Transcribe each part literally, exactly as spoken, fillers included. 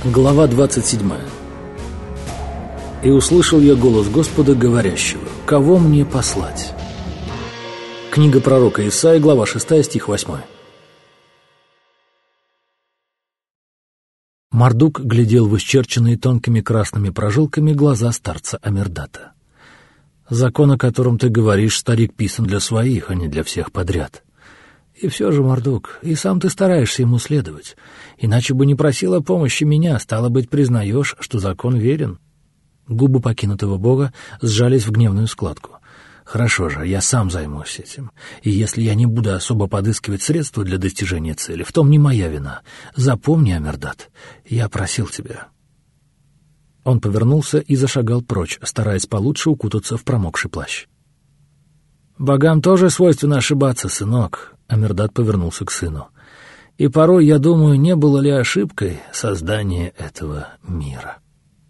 Глава двадцать седьмая. «И услышал я голос Господа, говорящего: кого мне послать?» Книга пророка Исаии, глава шестая, стих восьмой. Мардук глядел в исчерченные тонкими красными прожилками глаза старца Амирдата. «Закон, о котором ты говоришь, старик, писан для своих, а не для всех подряд. И все же, Мардук, и сам ты стараешься ему следовать. Иначе бы не просил о помощи меня, стало быть, признаешь, что закон верен». Губы покинутого бога сжались в гневную складку. «Хорошо же, я сам займусь этим. И если я не буду особо подыскивать средства для достижения цели, в том не моя вина. Запомни, Амирдат, я просил тебя». Он повернулся и зашагал прочь, стараясь получше укутаться в промокший плащ. «Богам тоже свойственно ошибаться, сынок», — Амирдат повернулся к сыну. «И порой, я думаю, не было ли ошибкой создание этого мира?»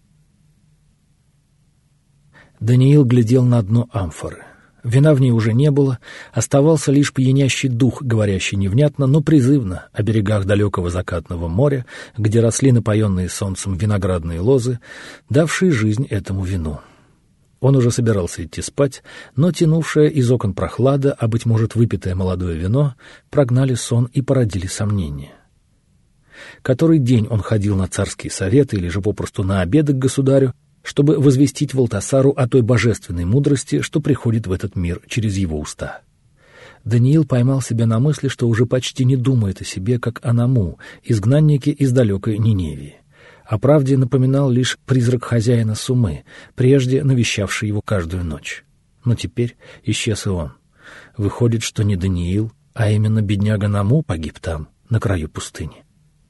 Даниил глядел на дно амфоры. Вина в ней уже не было, оставался лишь пьянящий дух, говорящий невнятно, но призывно о берегах далекого закатного моря, где росли напоенные солнцем виноградные лозы, давшие жизнь этому вину. Он уже собирался идти спать, но тянувшая из окон прохлада, а, быть может, выпитое молодое вино, прогнали сон и породили сомнения. Который день он ходил на царские советы или же попросту на обеды к государю, чтобы возвестить Валтасару о той божественной мудрости, что приходит в этот мир через его уста. Даниил поймал себя на мысли, что уже почти не думает о себе, как о Наму, изгнаннике из далекой Ниневии. О правде напоминал лишь призрак хозяина Сумы, прежде навещавший его каждую ночь. Но теперь исчез и он. Выходит, что не Даниил, а именно бедняга Наму погиб там, на краю пустыни.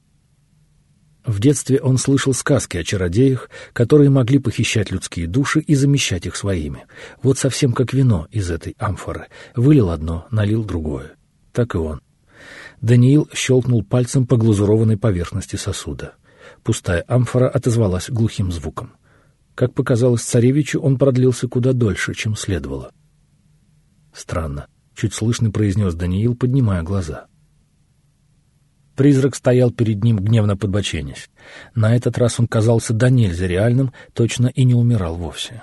В детстве он слышал сказки о чародеях, которые могли похищать людские души и замещать их своими. Вот совсем как вино из этой амфоры. Вылил одно, налил другое. Так и он. Даниил щелкнул пальцем по глазурованной поверхности сосуда. Пустая амфора отозвалась глухим звуком. Как показалось царевичу, он продлился куда дольше, чем следовало. «Странно», — чуть слышно произнес Даниил, поднимая глаза. Призрак стоял перед ним, гневно подбоченясь. На этот раз он казался до нельзя реальным, точно и не умирал вовсе.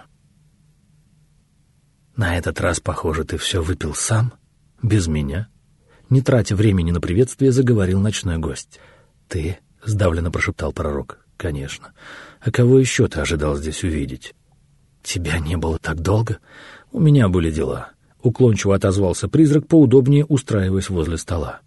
«На этот раз, похоже, ты все выпил сам? Без меня?» Не тратя времени на приветствие, заговорил ночной гость. «Ты?» — сдавленно прошептал пророк. «Конечно. А кого еще ты ожидал здесь увидеть?» «Тебя не было так долго? У меня были дела», — уклончиво отозвался призрак, поудобнее устраиваясь возле стола.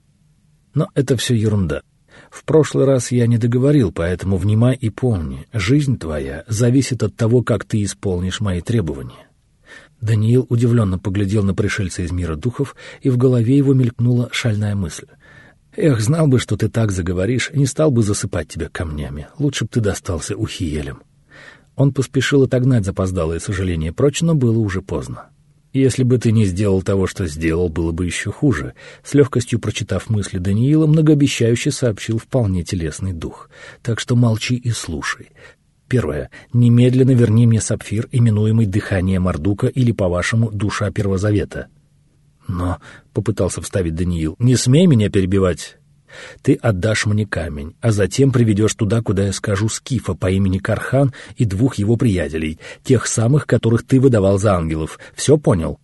«Но это все ерунда. В прошлый раз я не договорил, поэтому внимай и помни, жизнь твоя зависит от того, как ты исполнишь мои требования». Даниил удивленно поглядел на пришельца из мира духов, и в голове его мелькнула шальная мысль. «Эх, знал бы, что ты так заговоришь, не стал бы засыпать тебя камнями. Лучше б ты достался ухиелям». Он поспешил отогнать запоздалое сожаление прочь, но было уже поздно. «Если бы ты не сделал того, что сделал, было бы еще хуже», — с легкостью прочитав мысли Даниила, многообещающе сообщил вполне телесный дух. «Так что молчи и слушай. Первое. Немедленно верни мне сапфир, именуемый дыхание Мардука или, по-вашему, душа Первозавета». «Но», — попытался вставить Даниил, — «не смей меня перебивать. Ты отдашь мне камень, а затем приведешь туда, куда я скажу, скифа по имени Кархан и двух его приятелей, тех самых, которых ты выдавал за ангелов. Все понял?»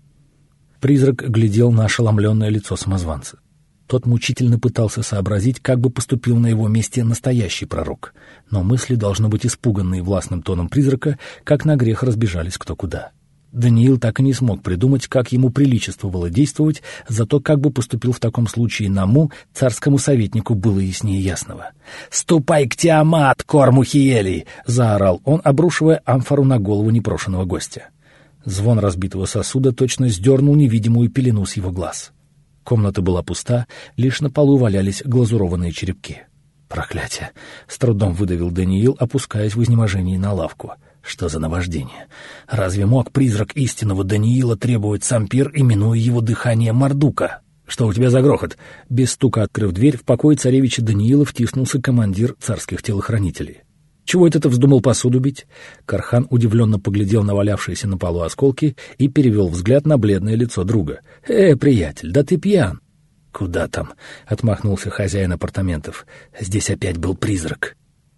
Призрак глядел на ошеломленное лицо самозванца. Тот мучительно пытался сообразить, как бы поступил на его месте настоящий пророк. Но мысли, должно быть испуганные властным тоном призрака, как на грех разбежались кто куда. Даниил так и не смог придумать, как ему приличествовало действовать, зато как бы поступил в таком случае Наму, царскому советнику было яснее ясного. «Ступай к Тиамат, корму Хиелий!» — заорал он, обрушивая амфору на голову непрошеного гостя. Звон разбитого сосуда точно сдернул невидимую пелену с его глаз. Комната была пуста, лишь на полу валялись глазурованные черепки. «Проклятие!» — с трудом выдавил Даниил, опускаясь в изнеможении на лавку. Что за наваждение? Разве мог призрак истинного Даниила требовать сампир, именуя его дыхание Мардука? «Что у тебя за грохот?» Без стука открыв дверь, в покой царевича Даниила втиснулся командир царских телохранителей. «Чего это ты вздумал посуду бить?» Кархан удивленно поглядел на валявшиеся на полу осколки и перевел взгляд на бледное лицо друга. «Э, приятель, да ты пьян!» «Куда там?» — отмахнулся хозяин апартаментов. «Здесь опять был призрак».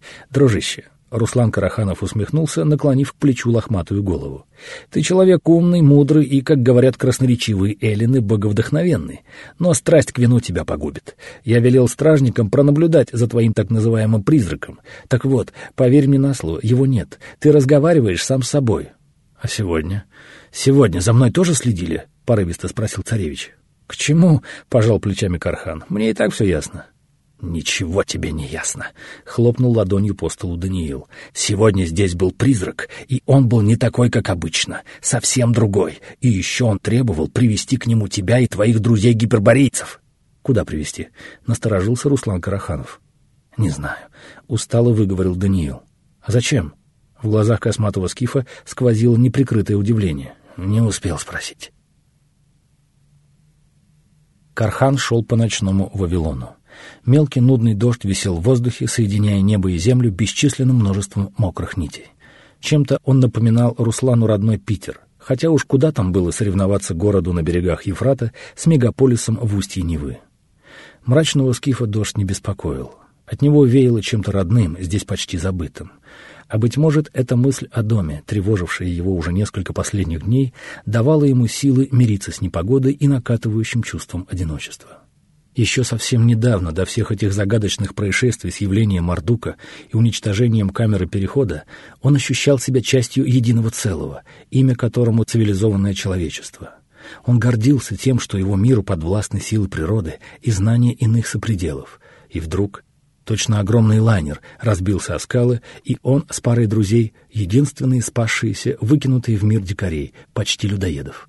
«Дружище», — Руслан Караханов усмехнулся, наклонив к плечу лохматую голову. «Ты человек умный, мудрый и, как говорят красноречивые эллины, боговдохновенный. Но страсть к вину тебя погубит. Я велел стражникам пронаблюдать за твоим так называемым призраком. Так вот, поверь мне на слово, его нет. Ты разговариваешь сам с собой». «А сегодня?» «Сегодня за мной тоже следили?» — порывисто спросил царевич. «К чему?» — пожал плечами Кархан. «Мне и так все ясно». «Ничего тебе не ясно», — хлопнул ладонью по столу Даниил. «Сегодня здесь был призрак, и он был не такой, как обычно, совсем другой. И еще он требовал привести к нему тебя и твоих друзей-гиперборейцев». «Куда привести?» — насторожился Руслан Караханов. «Не знаю», — устало выговорил Даниил. «А зачем?» В глазах косматого скифа сквозило неприкрытое удивление. «Не успел спросить». Кархан шел по ночному Вавилону. Мелкий нудный дождь висел в воздухе, соединяя небо и землю бесчисленным множеством мокрых нитей. Чем-то он напоминал Руслану родной Питер, хотя уж куда там было соревноваться городу на берегах Ефрата с мегаполисом в устье Невы. Мрачного скифа дождь не беспокоил. От него веяло чем-то родным, здесь почти забытым. А, быть может, эта мысль о доме, тревожившая его уже несколько последних дней, давала ему силы мириться с непогодой и накатывающим чувством одиночества. Еще совсем недавно, до всех этих загадочных происшествий с явлением Мардука и уничтожением камеры перехода, он ощущал себя частью единого целого, имя которому цивилизованное человечество. Он гордился тем, что его миру подвластны силы природы и знания иных сопределов. И вдруг, точно огромный лайнер, разбился о скалы, и он с парой друзей, единственные спасшиеся, выкинутые в мир дикарей, почти людоедов.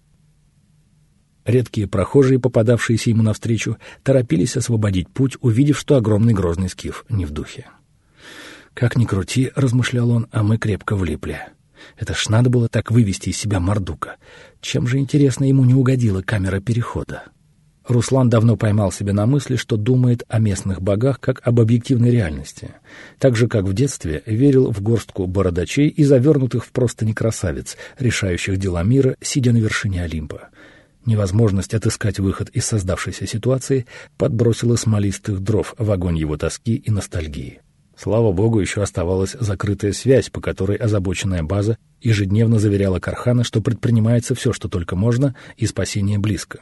Редкие прохожие, попадавшиеся ему навстречу, торопились освободить путь, увидев, что огромный грозный скиф не в духе. «Как ни крути, — размышлял он, — а мы крепко влипли. Это ж надо было так вывести из себя Мардука. Чем же, интересно, ему не угодила камера перехода?» Руслан давно поймал себя на мысли, что думает о местных богах как об объективной реальности. Так же, как в детстве, верил в горстку бородачей и завернутых в простыни красавиц, решающих дела мира, сидя на вершине Олимпа. Невозможность отыскать выход из создавшейся ситуации подбросила смолистых дров в огонь его тоски и ностальгии. Слава богу, еще оставалась закрытая связь, по которой озабоченная база ежедневно заверяла Кархана, что предпринимается все, что только можно, и спасение близко.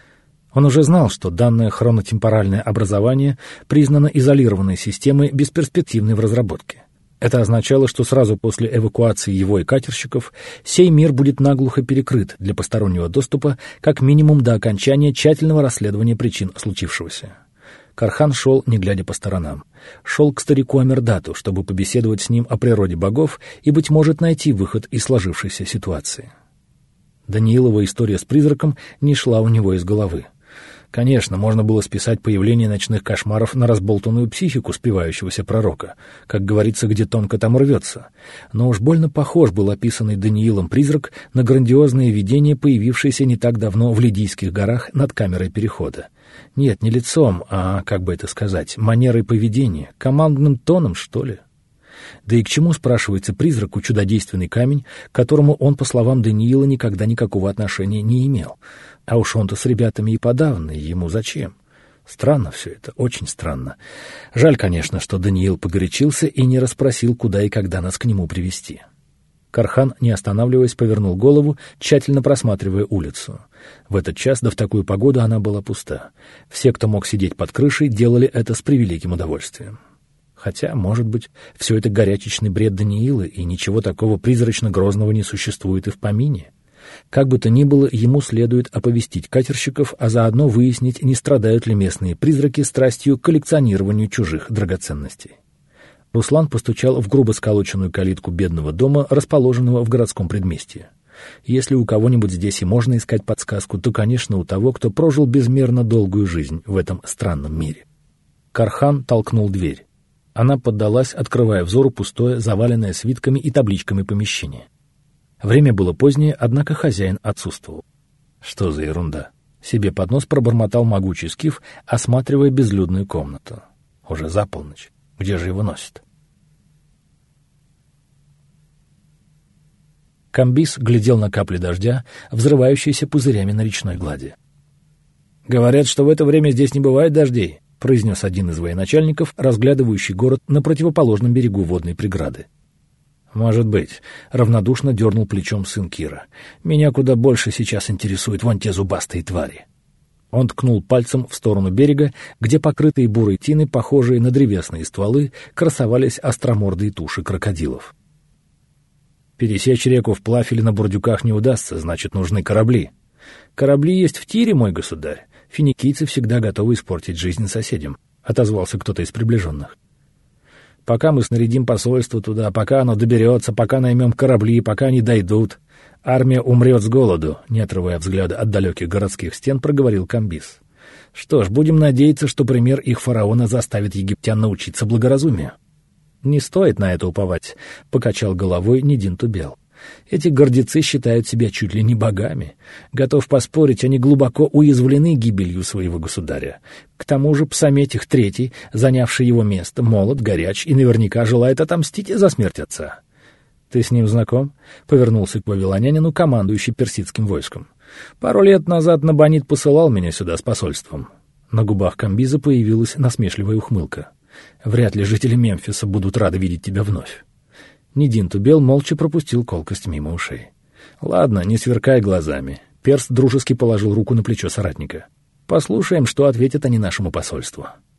Он уже знал, что данное хронотемпоральное образование признано изолированной системой, бесперспективной в разработке. Это означало, что сразу после эвакуации его и катерщиков сей мир будет наглухо перекрыт для постороннего доступа как минимум до окончания тщательного расследования причин случившегося. Кархан шел, не глядя по сторонам. Шел к старику Амирдату, чтобы побеседовать с ним о природе богов и, быть может, найти выход из сложившейся ситуации. Даниилова история с призраком не шла у него из головы. Конечно, можно было списать появление ночных кошмаров на разболтанную психику спивающегося пророка. Как говорится, где тонко, там рвется. Но уж больно похож был описанный Даниилом призрак на грандиозное видение, появившееся не так давно в Лидийских горах над камерой перехода. Нет, не лицом, а, как бы это сказать, манерой поведения, командным тоном, что ли. Да и к чему, спрашивается, призраку чудодейственный камень, к которому он, по словам Даниила, никогда никакого отношения не имел? А уж он-то с ребятами и подавно, и ему зачем? Странно все это, очень странно. Жаль, конечно, что Даниил погорячился и не расспросил, куда и когда нас к нему привести. Кархан, не останавливаясь, повернул голову, тщательно просматривая улицу. В этот час, да в такую погоду, она была пуста. Все, кто мог сидеть под крышей, делали это с превеликим удовольствием. Хотя, может быть, все это горячечный бред Даниила, и ничего такого призрачно-грозного не существует и в помине. Как бы то ни было, ему следует оповестить катерщиков, а заодно выяснить, не страдают ли местные призраки страстью к коллекционированию чужих драгоценностей. Руслан постучал в грубо сколоченную калитку бедного дома, расположенного в городском предместье. Если у кого-нибудь здесь и можно искать подсказку, то, конечно, у того, кто прожил безмерно долгую жизнь в этом странном мире. Кархан толкнул дверь. Она поддалась, открывая взору пустое, заваленное свитками и табличками помещение. Время было позднее, однако хозяин отсутствовал. Что за ерунда? Себе под нос пробормотал могучий скиф, осматривая безлюдную комнату. Уже за полночь. Где же его носит? Камбис глядел на капли дождя, взрывающиеся пузырями на речной глади. «Говорят, что в это время здесь не бывает дождей», произнес один из военачальников, разглядывающий город на противоположном берегу водной преграды. «Может быть», — равнодушно дернул плечом сын Кира. «Меня куда больше сейчас интересуют вон те зубастые твари». Он ткнул пальцем в сторону берега, где покрытые бурой тины, похожие на древесные стволы, красовались остромордые туши крокодилов. «Пересечь реку вплавь или на бурдюках не удастся, значит, нужны корабли». «Корабли есть в Тире, мой государь. Финикийцы всегда готовы испортить жизнь соседям», — отозвался кто-то из приближенных. «Пока мы снарядим посольство туда, пока оно доберется, пока наймем корабли, пока они дойдут, армия умрет с голоду», — не отрывая взгляда от далеких городских стен, проговорил Камбис. «Что ж, будем надеяться, что пример их фараона заставит египтян научиться благоразумию». «Не стоит на это уповать», — покачал головой Нидин Тубел. «Эти гордецы считают себя чуть ли не богами. Готов поспорить, они глубоко уязвлены гибелью своего государя. К тому же Псаметих Третий, занявший его место, молод, горяч и наверняка желает отомстить за смерть отца». «Ты с ним знаком?» — повернулся к вавилонянину, командующий персидским войском. «Пару лет назад Набонид посылал меня сюда с посольством». На губах Камбиза появилась насмешливая ухмылка. «Вряд ли жители Мемфиса будут рады видеть тебя вновь». Нидин Тубел молча пропустил колкость мимо ушей. «Ладно, не сверкай глазами». Перс дружески положил руку на плечо соратника. «Послушаем, что ответят они нашему посольству».